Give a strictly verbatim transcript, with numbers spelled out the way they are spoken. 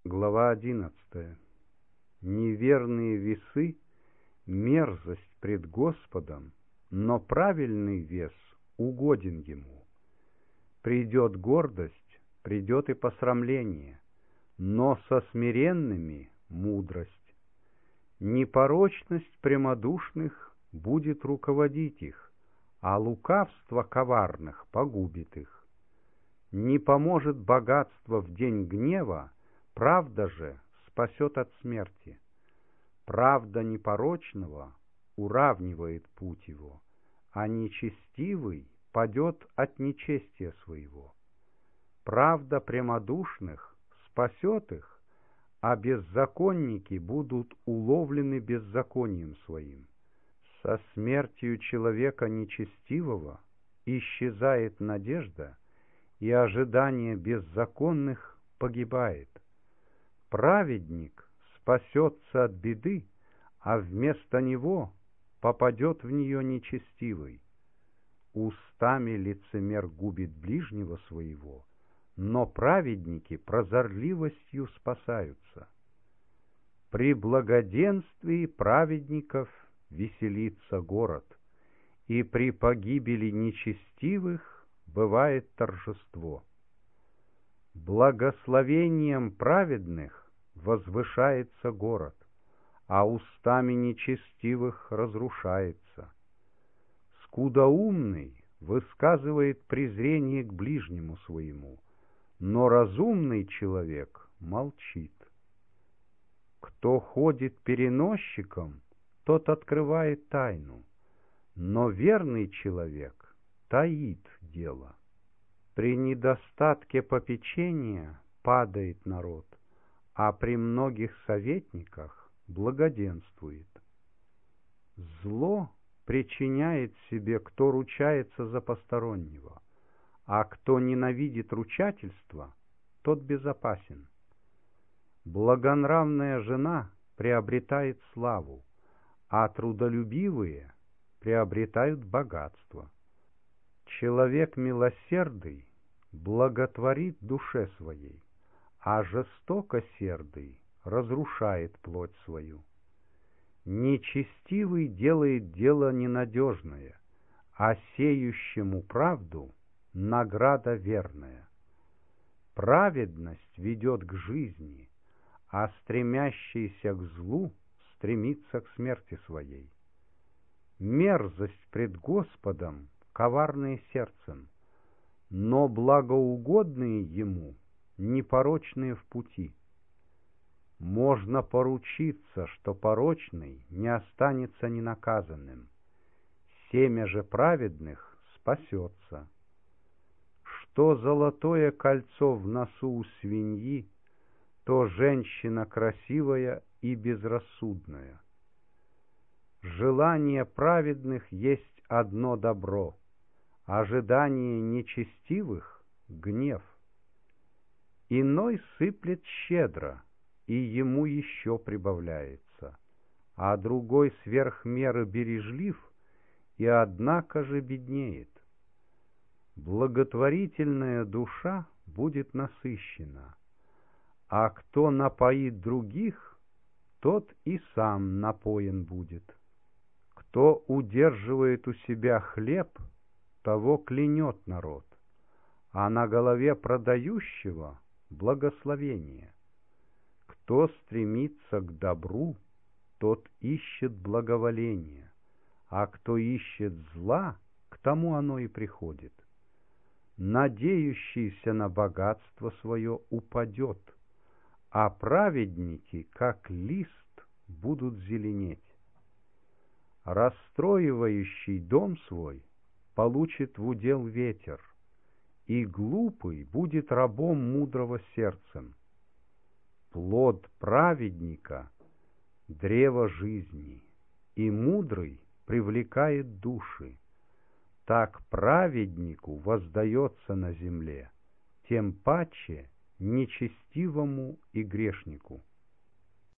Глава одиннадцатая. Неверные весы — мерзость пред Господом, но правильный вес угоден Ему. Придет гордость, придет и посрамление, но со смиренными — мудрость. Непорочность прямодушных будет руководить их, а лукавство коварных погубит их. Не поможет богатство в день гнева, правда же спасет от смерти. Правда непорочного уравнивает путь его, а нечестивый падет от нечестия своего. Правда прямодушных спасет их, а беззаконники будут уловлены беззаконием своим. Со смертью человека нечестивого исчезает надежда, и ожидание беззаконных погибает. Праведник спасется от беды, а вместо него попадет в нее нечестивый. Устами лицемер губит ближнего своего, но праведники прозорливостью спасаются. При благоденствии праведников веселится город, и при погибели нечестивых бывает торжество. Благословением праведных возвышается город, а устами нечестивых разрушается. Скудоумный высказывает презрение к ближнему своему, но разумный человек молчит. Кто ходит переносчиком, тот открывает тайну, но верный человек таит дело. При недостатке попечения падает народ, а при многих советниках благоденствует. Зло причиняет себе, кто ручается за постороннего, а кто ненавидит ручательство, тот безопасен. Благонравная жена приобретает славу, а трудолюбивые приобретают богатство. Человек милосердый благотворит душе своей, а жестокосердый разрушает плоть свою. Нечестивый делает дело ненадежное, а сеющему правду награда верная. Праведность ведет к жизни, а стремящийся к злу стремится к смерти своей. Мерзость пред Господом коварные сердцем, но благоугодные Ему непорочные в пути. Можно поручиться, что порочный не останется ненаказанным. Семя же праведных спасется. Что золотое кольцо в носу у свиньи, то женщина красивая и безрассудная. Желание праведных есть одно добро, ожидание нечестивых — гнев. Иной сыплет щедро, и ему еще прибавляется, а другой сверх меры бережлив, и однако же беднеет. Благотворительная душа будет насыщена, а кто напоит других, тот и сам напоен будет. Кто удерживает у себя хлеб, того клянет народ, а на голове продающего благословение. Кто стремится к добру, тот ищет благоволения, а кто ищет зла, к тому оно и приходит. Надеющийся на богатство свое упадет, а праведники, как лист, будут зеленеть. Расстроивающий дом свой получит в удел ветер, и глупый будет рабом мудрого сердцем. Плод праведника — древо жизни, и мудрый привлекает души. Так праведнику воздается на земле, тем паче нечестивому и грешнику.